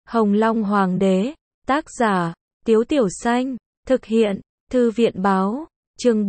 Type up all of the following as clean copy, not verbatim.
Hồng Long Hoàng đế, tác giả, Tiếu Tiểu Xanh, thực hiện, Thư viện báo, chương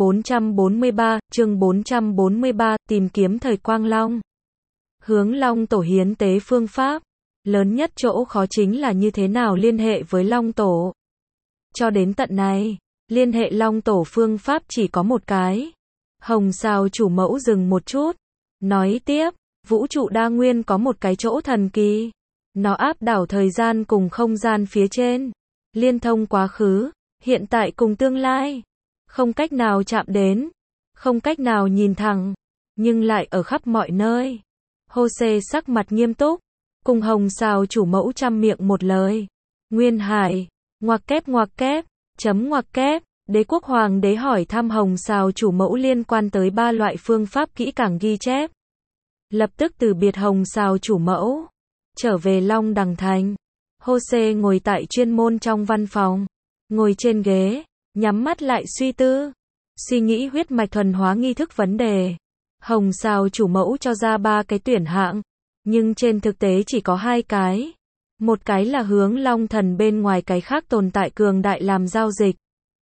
443, tìm kiếm thời Quang Long. Hướng Long Tổ hiến tế phương pháp, lớn nhất chỗ khó chính là như thế nào liên hệ với Long Tổ. Cho đến tận này, liên hệ Long Tổ phương pháp chỉ có một cái. Hồng Sào chủ mẫu dừng một chút, nói tiếp, vũ trụ đa nguyên có một cái chỗ thần kỳ. Nó áp đảo thời gian cùng không gian phía trên, liên thông quá khứ, hiện tại cùng tương lai. Không cách nào chạm đến, không cách nào nhìn thẳng, nhưng lại ở khắp mọi nơi. Jose sắc mặt nghiêm túc, cùng Hồng Sào chủ mẫu trăm miệng một lời. Nguyên Hải, ngoặc kép, chấm ngoặc kép, Đế quốc hoàng đế hỏi thăm Hồng Sào chủ mẫu liên quan tới 3 loại phương pháp kỹ càng ghi chép. Lập tức từ biệt Hồng Sào chủ mẫu, trở về Long Đằng Thành. Jose ngồi tại chuyên môn trong văn phòng, ngồi trên ghế, nhắm mắt lại suy tư, suy nghĩ huyết mạch thuần hóa nghi thức vấn đề. Hồng Sào chủ mẫu cho ra 3 cái tuyển hạng, nhưng trên thực tế chỉ có 2 cái. Một cái là hướng Long Thần bên ngoài cái khác tồn tại cường đại làm giao dịch.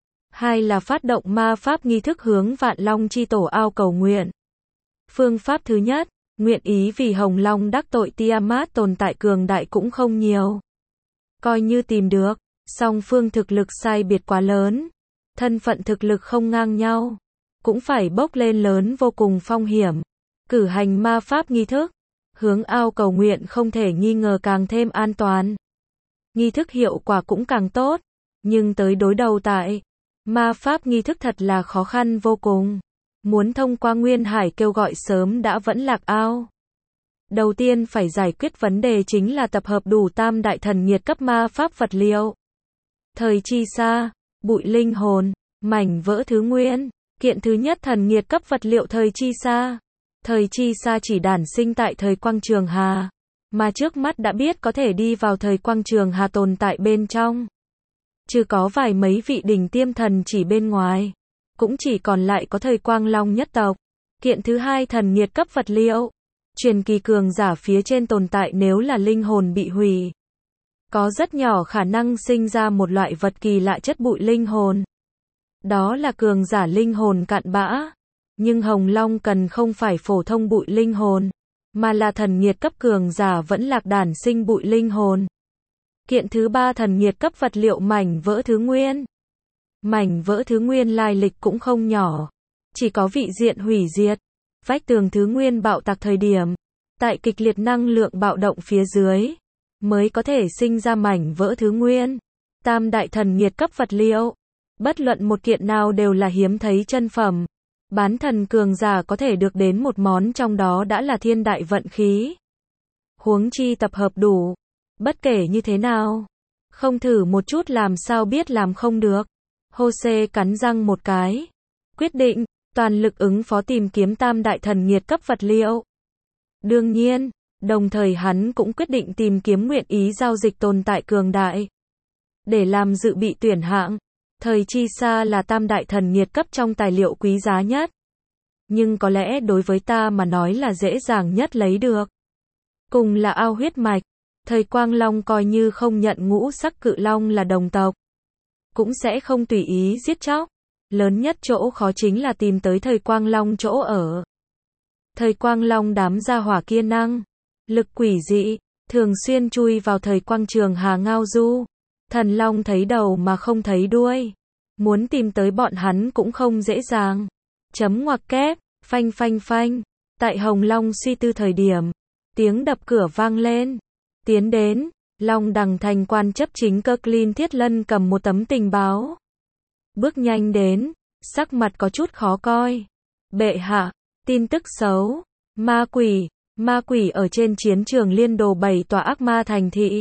2 là phát động ma pháp nghi thức hướng Vạn Long chi tổ ao cầu nguyện. Phương pháp thứ nhất, nguyện ý vì Hồng Long đắc tội Tiamat tồn tại cường đại cũng không nhiều. Coi như tìm được, song phương thực lực sai biệt quá lớn, thân phận thực lực không ngang nhau, cũng phải bốc lên lớn vô cùng phong hiểm. Cử hành ma pháp nghi thức, hướng ao cầu nguyện không thể nghi ngờ càng thêm an toàn. Nghi thức hiệu quả cũng càng tốt, nhưng tới đối đầu tại ma pháp nghi thức thật là khó khăn vô cùng. Muốn thông qua Nguyên Hải kêu gọi sớm đã vẫn lạc ao. Đầu tiên phải giải quyết vấn đề chính là tập hợp đủ tam đại thần nhiệt cấp ma pháp vật liệu. Thời chi sa, bụi linh hồn, mảnh vỡ thứ nguyên. Kiện thứ nhất thần nhiệt cấp vật liệu thời chi sa. Thời chi sa chỉ đản sinh tại thời Quang Trường Hà, mà trước mắt đã biết có thể đi vào thời Quang Trường Hà tồn tại bên trong. Chứ có vài mấy vị đỉnh tiêm thần chỉ bên ngoài, cũng chỉ còn lại có thời Quang Long nhất tộc. Kiện thứ hai thần nhiệt cấp vật liệu. Truyền kỳ cường giả phía trên tồn tại nếu là linh hồn bị hủy, có rất nhỏ khả năng sinh ra một loại vật kỳ lạ chất bụi linh hồn. Đó là cường giả linh hồn cạn bã. Nhưng Hồng Long cần không phải phổ thông bụi linh hồn, mà là thần nhiệt cấp cường giả vẫn lạc đản sinh bụi linh hồn. Kiện thứ ba thần nhiệt cấp vật liệu mảnh vỡ thứ nguyên. Mảnh vỡ thứ nguyên lai lịch cũng không nhỏ, chỉ có vị diện hủy diệt, vách tường thứ nguyên bạo tạc thời điểm, tại kịch liệt năng lượng bạo động phía dưới, mới có thể sinh ra mảnh vỡ thứ nguyên. Tam đại thần nhiệt cấp vật liệu, bất luận một kiện nào đều là hiếm thấy chân phẩm. Bán thần cường giả có thể được đến một món trong đó đã là thiên đại vận khí. Huống chi tập hợp đủ. Bất kể như thế nào, không thử một chút làm sao biết làm không được. Jose cắn răng một cái, quyết định toàn lực ứng phó tìm kiếm tam đại thần nhiệt cấp vật liệu. Đương nhiên, đồng thời hắn cũng quyết định tìm kiếm nguyện ý giao dịch tồn tại cường đại. Để làm dự bị tuyển hạng, thời chi sa là tam đại thần nhiệt cấp trong tài liệu quý giá nhất. Nhưng có lẽ đối với ta mà nói là dễ dàng nhất lấy được. Cùng là ao huyết mạch, thời Quang Long coi như không nhận ngũ sắc cự long là đồng tộc, cũng sẽ không tùy ý giết chóc. Lớn nhất chỗ khó chính là tìm tới thời Quang Long chỗ ở. Thời Quang Long đám gia hỏa kia năng lực quỷ dị, thường xuyên chui vào thời Quang Trường Hà ngao du. Thần Long thấy đầu mà không thấy đuôi. Muốn tìm tới bọn hắn cũng không dễ dàng. Chấm ngoặc kép, phanh. Tại Hồng Long suy tư thời điểm, tiếng đập cửa vang lên. Tiến đến, Long Đằng Thành quan chấp chính Kirklin Thiết Lân cầm một tấm tình báo. Bước nhanh đến, sắc mặt có chút khó coi. Bệ hạ, tin tức xấu. Ma quỷ ở trên chiến trường liên đồ 7 tòa ác ma thành thị.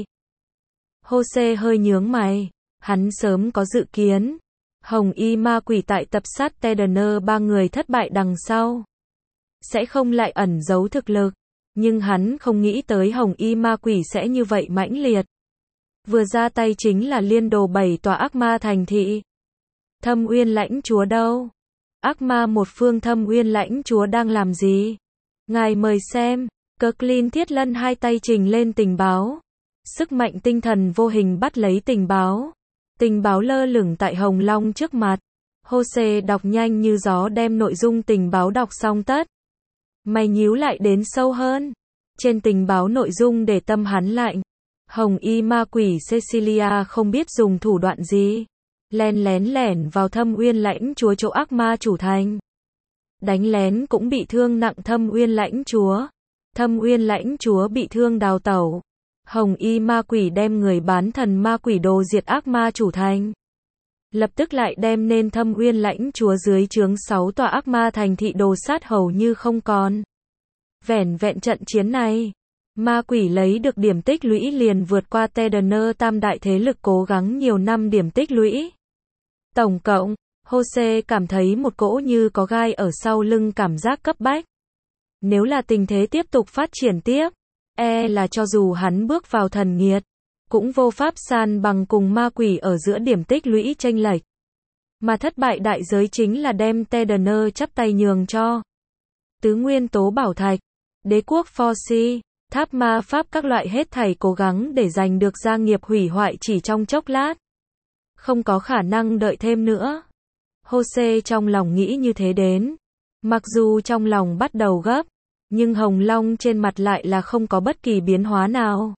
Jose hơi nhướng mày, hắn sớm có dự kiến. Hồng y ma quỷ tại tập sát Tedener 3 người thất bại đằng sau, sẽ không lại ẩn giấu thực lực. Nhưng hắn không nghĩ tới hồng y ma quỷ sẽ như vậy mãnh liệt. Vừa ra tay chính là liên đồ 7 tòa ác ma thành thị. Thâm Uyên lãnh chúa đâu? Ác ma một phương Thâm Uyên lãnh chúa đang làm gì? Ngài mời xem. Kirklin Thiết Lân hai tay trình lên tình báo. Sức mạnh tinh thần vô hình bắt lấy tình báo. Tình báo lơ lửng tại Hồng Long trước mặt. Jose đọc nhanh như gió đem nội dung tình báo đọc xong tất. Mày nhíu lại đến sâu hơn. Trên tình báo nội dung để tâm hắn lạnh. Hồng y ma quỷ Cecilia không biết dùng thủ đoạn gì. Len lén lẻn vào Thâm Uyên lãnh chúa chỗ ác ma chủ thành. Đánh lén cũng bị thương nặng Thâm Uyên lãnh chúa. Thâm Uyên lãnh chúa bị thương đào tẩu. Hồng y ma quỷ đem người bán thần ma quỷ đồ diệt ác ma chủ thành. Lập tức lại đem nên Thâm Uyên lãnh chúa dưới trướng 6 tòa ác ma thành thị đồ sát hầu như không còn. Vẻn vẹn trận chiến này, ma quỷ lấy được điểm tích lũy liền vượt qua Tedner tam đại thế lực cố gắng nhiều năm điểm tích lũy. Tổng cộng, Jose cảm thấy một cỗ như có gai ở sau lưng cảm giác cấp bách. Nếu là tình thế tiếp tục phát triển tiếp, là cho dù hắn bước vào thần nghiệt, cũng vô pháp san bằng cùng ma quỷ ở giữa điểm tích lũy chênh lệch. Mà thất bại đại giới chính là đem Tedner chắp tay nhường cho tứ nguyên tố bảo thạch, đế quốc Forci, tháp ma pháp các loại hết thảy cố gắng để giành được gia nghiệp hủy hoại chỉ trong chốc lát. Không có khả năng đợi thêm nữa. Jose trong lòng nghĩ như thế đến. Mặc dù trong lòng bắt đầu gấp, nhưng Hồng Long trên mặt lại là không có bất kỳ biến hóa nào.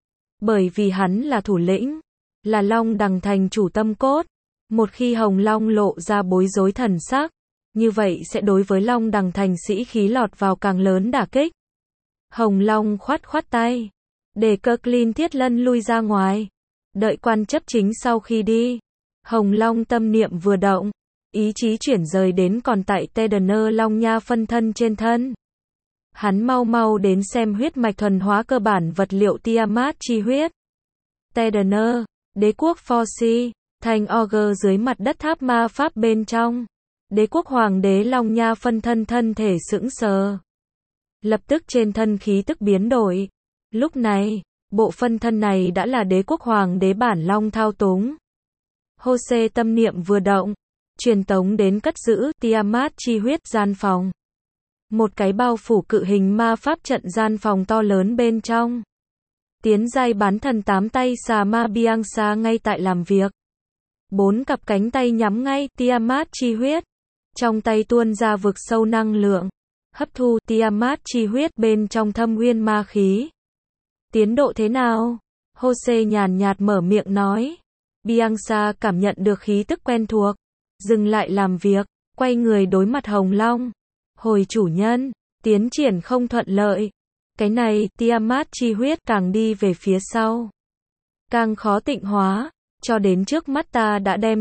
Bởi vì hắn là thủ lĩnh, là Long Đằng thành chủ tâm cốt. Một khi Hồng Long lộ ra bối rối thần sắc, như vậy sẽ đối với Long Đằng thành sĩ khí lọt vào càng lớn đả kích. Hồng Long khoát khoát tay, để Kirklin Thiết Lân lui ra ngoài. Đợi quan chấp chính sau khi đi, Hồng Long tâm niệm vừa động, ý chí chuyển rời đến còn tại Tedner Long Nha phân thân trên thân. Hắn mau mau đến xem huyết mạch thuần hóa cơ bản vật liệu Tiamat chi huyết. Tedner, đế quốc Forci, thành Augur dưới mặt đất tháp ma pháp bên trong. Đế quốc hoàng đế Long Nha phân thân thân thể sững sờ. Lập tức trên thân khí tức biến đổi. Lúc này, bộ phân thân này đã là đế quốc hoàng đế bản long thao túng. Jose tâm niệm vừa động, truyền tống đến cất giữ Tiamat chi huyết gian phòng. Một cái bao phủ cự hình ma pháp trận gian phòng to lớn bên trong. Tiến giai bán thần 8 tay xà ma Bianca ngay tại làm việc. 4 cặp cánh tay nhắm ngay Tiamat chi huyết. Trong tay tuôn ra vực sâu năng lượng. Hấp thu Tiamat chi huyết bên trong Thâm Uyên ma khí. Tiến độ thế nào? Jose nhàn nhạt mở miệng nói. Bianca cảm nhận được khí tức quen thuộc. Dừng lại làm việc, quay người đối mặt Hồng Long. Hồi chủ nhân, tiến triển không thuận lợi. Cái này, Tiamat chi huyết càng đi về phía sau, càng khó tịnh hóa. Cho đến trước mắt ta đã đem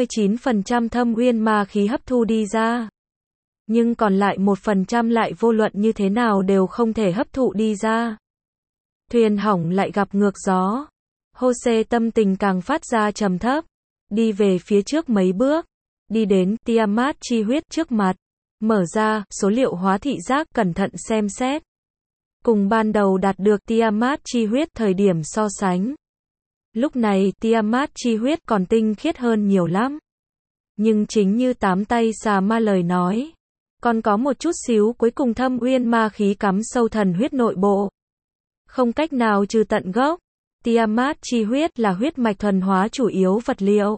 99% Thâm Uyên ma khí hấp thu đi ra. Nhưng còn lại 1% lại vô luận như thế nào đều không thể hấp thụ đi ra. Thuyền hỏng lại gặp ngược gió. Jose tâm tình càng phát ra trầm thấp. Đi về phía trước mấy bước. Đi đến Tiamat chi huyết trước mặt. Mở ra số liệu hóa thị giác cẩn thận xem xét. Cùng ban đầu đạt được Tiamat chi huyết thời điểm so sánh. Lúc này Tiamat chi huyết còn tinh khiết hơn nhiều lắm. Nhưng chính như 8 tay xà ma lời nói. Còn có một chút xíu cuối cùng Thâm Uyên ma khí cắm sâu thần huyết nội bộ. Không cách nào trừ tận gốc. Tiamat chi huyết là huyết mạch thuần hóa chủ yếu vật liệu.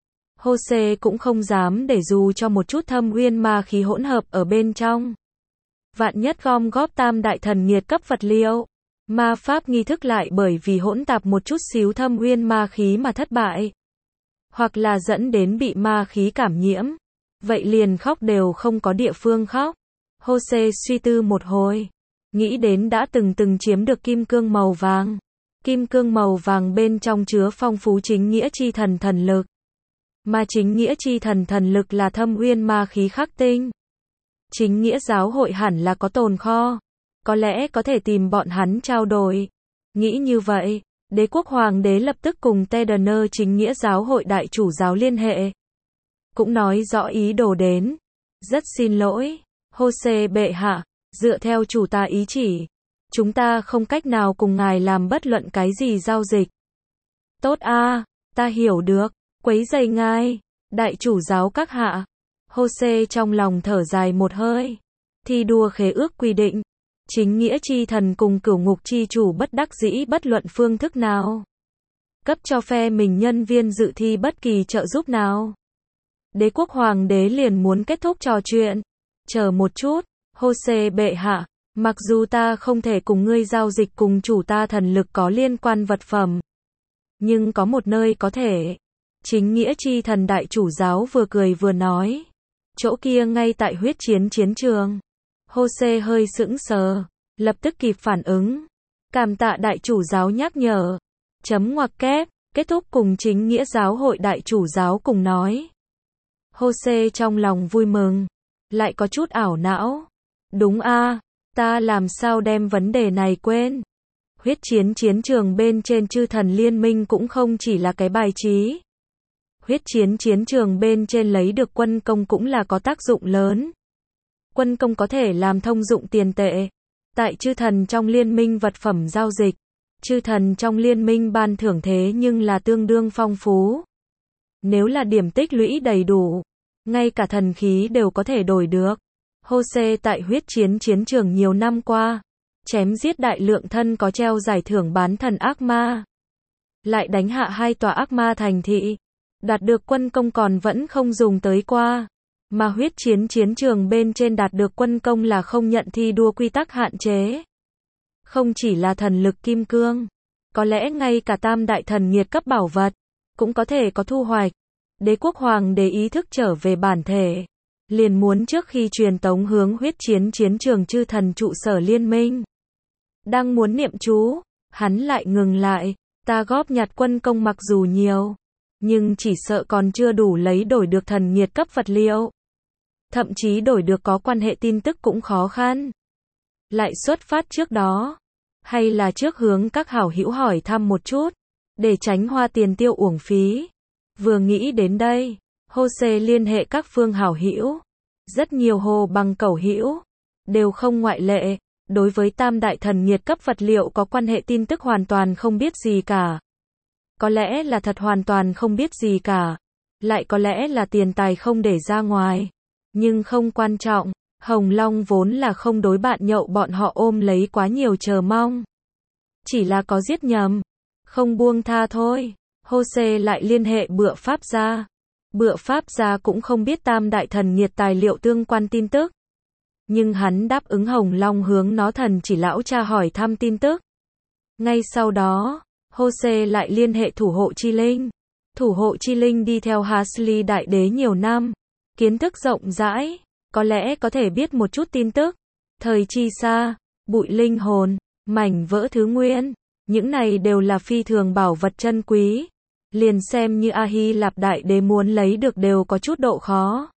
Jose cũng không dám để dù cho một chút Thâm Uyên ma khí hỗn hợp ở bên trong. Vạn nhất gom góp tam đại thần nghiệt cấp vật liệu. Ma pháp nghi thức lại bởi vì hỗn tạp một chút xíu Thâm Uyên ma khí mà thất bại. Hoặc là dẫn đến bị ma khí cảm nhiễm. Vậy liền khóc đều không có địa phương khóc. Jose suy tư một hồi. Nghĩ đến đã từng chiếm được kim cương màu vàng. Kim cương màu vàng bên trong chứa phong phú chính nghĩa chi thần thần lực. Mà chính nghĩa chi thần thần lực là Thâm Uyên ma khí khắc tinh. Chính nghĩa giáo hội hẳn là có tồn kho. Có lẽ có thể tìm bọn hắn trao đổi. Nghĩ như vậy, đế quốc hoàng đế lập tức cùng Tedner chính nghĩa giáo hội đại chủ giáo liên hệ. Cũng nói rõ ý đồ đến. Rất xin lỗi, Jose bệ hạ, dựa theo chủ ta ý chỉ. Chúng ta không cách nào cùng ngài làm bất luận cái gì giao dịch. Tốt a, ta hiểu được, quấy rầy ngài, đại chủ giáo các hạ. Jose trong lòng thở dài một hơi. Thi đua khế ước quy định. Chính nghĩa chi thần cùng cửu ngục chi chủ bất đắc dĩ bất luận phương thức nào. Cấp cho phe mình nhân viên dự thi bất kỳ trợ giúp nào. Đế quốc hoàng đế liền muốn kết thúc trò chuyện. Chờ một chút, Hô-xê bệ hạ, mặc dù ta không thể cùng ngươi giao dịch cùng chủ ta thần lực có liên quan vật phẩm. Nhưng có một nơi có thể. Chính nghĩa chi thần đại chủ giáo vừa cười vừa nói. Chỗ kia ngay tại huyết chiến chiến trường. Hô-xê hơi sững sờ, lập tức kịp phản ứng. Cảm tạ đại chủ giáo nhắc nhở. Chấm ngoặc kép, kết thúc cùng chính nghĩa giáo hội đại chủ giáo cùng nói. Hô-xê trong lòng vui mừng, lại có chút ảo não. Đúng a, ta làm sao đem vấn đề này quên. Huyết chiến chiến trường bên trên chư thần liên minh cũng không chỉ là cái bài trí. Huyết chiến chiến trường bên trên lấy được quân công cũng là có tác dụng lớn. Quân công có thể làm thông dụng tiền tệ. Tại chư thần trong liên minh vật phẩm giao dịch, chư thần trong liên minh ban thưởng thế nhưng là tương đương phong phú. Nếu là điểm tích lũy đầy đủ, ngay cả thần khí đều có thể đổi được. Hô-xê tại huyết chiến chiến trường nhiều năm qua, chém giết đại lượng thân có treo giải thưởng bán thần ác ma. Lại đánh hạ 2 tòa ác ma thành thị. Đạt được quân công còn vẫn không dùng tới qua. Mà huyết chiến chiến trường bên trên đạt được quân công là không nhận thi đua quy tắc hạn chế. Không chỉ là thần lực kim cương, có lẽ ngay cả tam đại thần nhiệt cấp bảo vật, cũng có thể có thu hoạch. Đế quốc hoàng đế ý thức trở về bản thể. Liền muốn trước khi truyền tống hướng huyết chiến chiến trường chư thần trụ sở liên minh. Đang muốn niệm chú, hắn lại ngừng lại. Ta góp nhặt quân công mặc dù nhiều, nhưng chỉ sợ còn chưa đủ lấy đổi được thần nhiệt cấp vật liệu. Thậm chí đổi được có quan hệ tin tức cũng khó khăn. Lại xuất phát trước đó, hay là trước hướng các hảo hữu hỏi thăm một chút, để tránh hoa tiền tiêu uổng phí. Vừa nghĩ đến đây, Hô-xê liên hệ các phương hảo hữu. Rất nhiều hồ bằng cẩu hữu, đều không ngoại lệ, đối với tam đại thần nhiệt cấp vật liệu có quan hệ tin tức hoàn toàn không biết gì cả. Có lẽ là thật hoàn toàn không biết gì cả, lại có lẽ là tiền tài không để ra ngoài. Nhưng không quan trọng, Hồng Long vốn là không đối bạn nhậu bọn họ ôm lấy quá nhiều chờ mong. Chỉ là có giết nhầm, không buông tha thôi. Hô-xê lại liên hệ Bựa Pháp gia. Bựa Pháp gia cũng không biết tam đại thần nhiệt tài liệu tương quan tin tức. Nhưng hắn đáp ứng Hồng Long hướng nó thần chỉ lão cha hỏi thăm tin tức. Ngay sau đó, Hô-xê lại liên hệ thủ hộ chi linh. Thủ hộ chi linh đi theo Hasli đại đế nhiều năm. Kiến thức rộng rãi, có lẽ có thể biết một chút tin tức. Thời chi xa, bụi linh hồn, mảnh vỡ thứ nguyên. Những này đều là phi thường bảo vật chân quý. Liền xem như A-hi Lạp đại đế muốn lấy được đều có chút độ khó.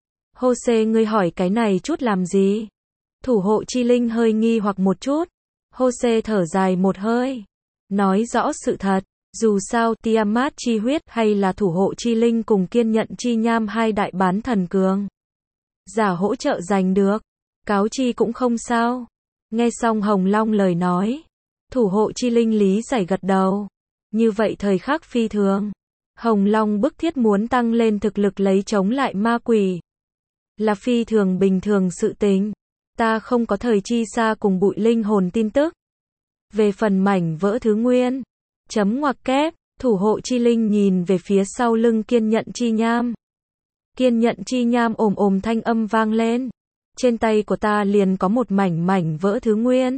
Hô-xê ngươi hỏi cái này chút làm gì? Thủ hộ chi linh hơi nghi hoặc một chút. Hô-xê thở dài một hơi. Nói rõ sự thật. Dù sao Tiamat chi huyết hay là thủ hộ chi linh cùng kiên nhận chi nham hai đại bán thần cường giả hỗ trợ giành được. Cáo chi cũng không sao. Nghe xong Hồng Long lời nói. Thủ hộ chi linh lý giải gật đầu. Như vậy thời khắc phi thường. Hồng Long bức thiết muốn tăng lên thực lực lấy chống lại ma quỷ. Là phi thường bình thường sự tình. Ta không có thời chi xa cùng bụi linh hồn tin tức. Về phần mảnh vỡ thứ nguyên. Chấm ngoặc kép, thủ hộ chi linh nhìn về phía sau lưng kiên nhận chi nham. Kiên nhận chi nham ồm thanh âm vang lên. Trên tay của ta liền có một mảnh vỡ thứ nguyên.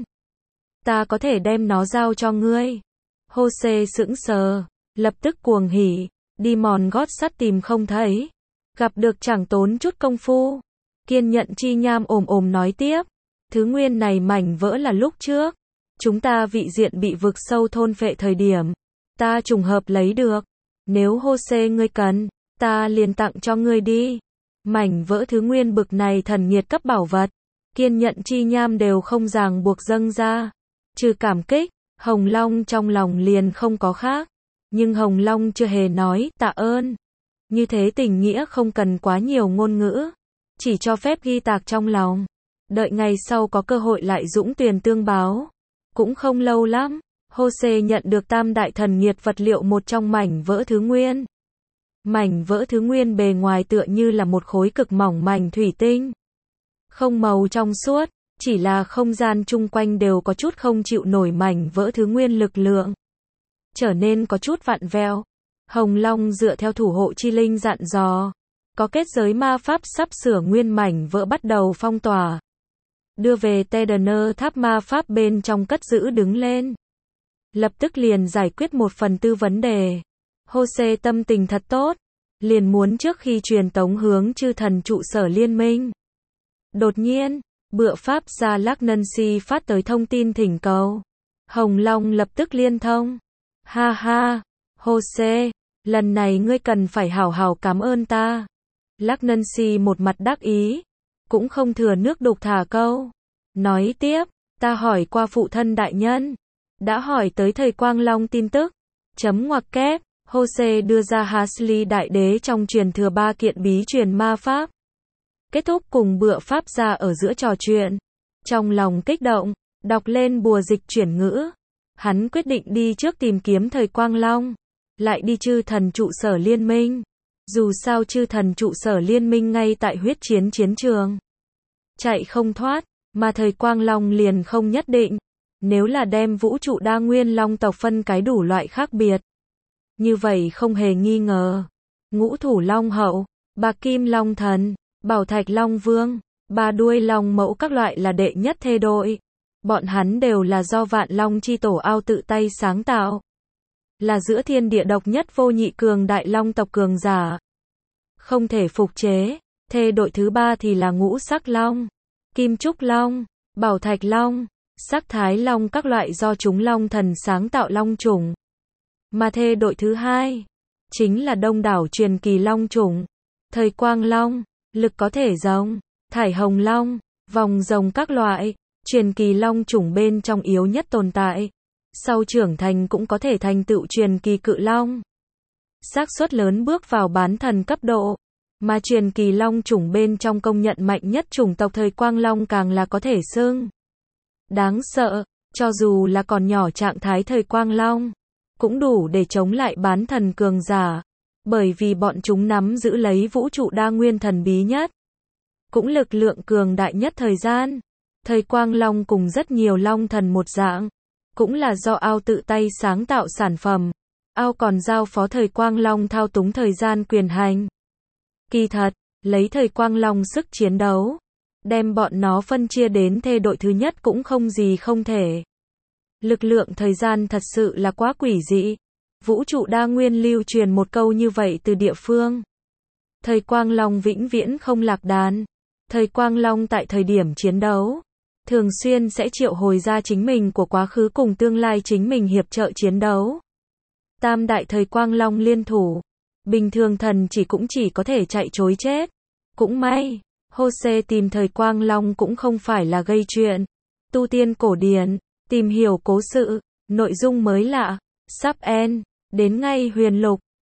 Ta có thể đem nó giao cho ngươi. Hô-xê sững sờ, lập tức cuồng hỉ, đi mòn gót sắt tìm không thấy. Gặp được chẳng tốn chút công phu. Kiên nhận chi nham ồm nói tiếp. Thứ nguyên này mảnh vỡ là lúc trước. Chúng ta vị diện bị vực sâu thôn phệ thời điểm. Ta trùng hợp lấy được. Nếu Hô-xê ngươi cần, ta liền tặng cho ngươi đi. Mảnh vỡ thứ nguyên bực này thần nhiệt cấp bảo vật. Kiên nhận chi nham đều không ràng buộc dâng ra. Trừ cảm kích, Hồng Long trong lòng liền không có khác. Nhưng Hồng Long chưa hề nói tạ ơn. Như thế tình nghĩa không cần quá nhiều ngôn ngữ. Chỉ cho phép ghi tạc trong lòng. Đợi ngày sau có cơ hội lại dũng tuyền tương báo. Cũng không lâu lắm, Hô-xê nhận được tam đại thần nhiệt vật liệu một trong mảnh vỡ thứ nguyên. Mảnh vỡ thứ nguyên bề ngoài tựa như là một khối cực mỏng mảnh thủy tinh. Không màu trong suốt, Chỉ là không gian chung quanh đều có chút không chịu nổi mảnh vỡ thứ nguyên lực lượng, trở nên có chút vặn vẹo. Hồng Long dựa theo thủ hộ chi linh dặn dò, có kết giới ma pháp sắp sửa nguyên mảnh vỡ bắt đầu phong tỏa, đưa về Tedener tháp ma pháp bên trong cất giữ đứng lên. Lập tức liền giải quyết 1/4 vấn đề. Jose tâm tình thật tốt, liền muốn trước khi truyền tống hướng chư thần trụ sở liên minh. Đột nhiên, bựa pháp gia Lagnancy phát tới thông tin thỉnh cầu. Hồng Long lập tức liên thông. Ha ha, Jose, lần này ngươi cần phải hảo hảo cảm ơn ta. Lagnancy một mặt đắc ý, cũng không thừa nước đục thả câu. Nói tiếp, ta hỏi qua phụ thân đại nhân, đã hỏi tới thời Quang Long tin tức. Chấm ngoặc kép, Jose đưa ra Hasley đại đế trong truyền thừa 3 kiện bí truyền ma pháp. Kết thúc cùng bựa pháp gia ở giữa trò chuyện. Trong lòng kích động, đọc lên bùa dịch chuyển ngữ. Hắn quyết định đi trước tìm kiếm thời Quang Long, lại đi chư thần trụ sở liên minh. Dù sao chư thần trụ sở liên minh ngay tại huyết chiến chiến trường, chạy không thoát, mà thời Quang Long liền không nhất định. Nếu là đem vũ trụ đa nguyên long tộc phân cái đủ loại khác biệt, như vậy không hề nghi ngờ, ngũ thủ long hậu, bạc kim long thần, bảo thạch long vương, ba đuôi long mẫu các loại là đệ nhất thê đội. Bọn hắn đều là do vạn long chi tổ Ao tự tay sáng tạo, là giữa thiên địa độc nhất vô nhị cường đại long tộc cường giả, không thể phục chế. Thê đội thứ 3 thì là ngũ sắc long, kim trúc long, bảo thạch long, sắc thái long các loại do chúng long thần sáng tạo long chủng. Mà thê đội thứ 2 chính là đông đảo truyền kỳ long chủng, thời Quang Long, lực có thể rồng, thải hồng long, vòng rồng các loại, truyền kỳ long chủng bên trong yếu nhất tồn tại. Sau trưởng thành cũng có thể thành tựu truyền kỳ cự long, xác suất lớn bước vào bán thần cấp độ. Mà truyền kỳ long chủng bên trong công nhận mạnh nhất chủng tộc thời Quang Long càng là có thể xưng đáng sợ, cho dù là còn nhỏ trạng thái thời Quang Long, cũng đủ để chống lại bán thần cường giả, bởi vì bọn chúng nắm giữ lấy vũ trụ đa nguyên thần bí nhất, cũng lực lượng cường đại nhất thời gian. Thời Quang Long cùng rất nhiều long thần một dạng, cũng là do Ao tự tay sáng tạo sản phẩm. Ao còn giao phó thời Quang Long thao túng thời gian quyền hành. Kỳ thật, lấy thời Quang Long sức chiến đấu, đem bọn nó phân chia đến thê đội thứ nhất cũng không gì không thể. Lực lượng thời gian thật sự là quá quỷ dị. Vũ trụ đa nguyên lưu truyền một câu như vậy từ địa phương. Thời Quang Long vĩnh viễn không lạc đàn. Thời Quang Long tại thời điểm chiến đấu, thường xuyên sẽ triệu hồi ra chính mình của quá khứ cùng tương lai chính mình hiệp trợ chiến đấu. Tam đại thời Quang Long liên thủ, bình thường thần cũng chỉ có thể chạy trối chết. Cũng may, Jose tìm thời Quang Long cũng không phải là gây chuyện. Tu tiên cổ điển, tìm hiểu cố sự, nội dung mới lạ, sắp end, đến ngay huyền lục.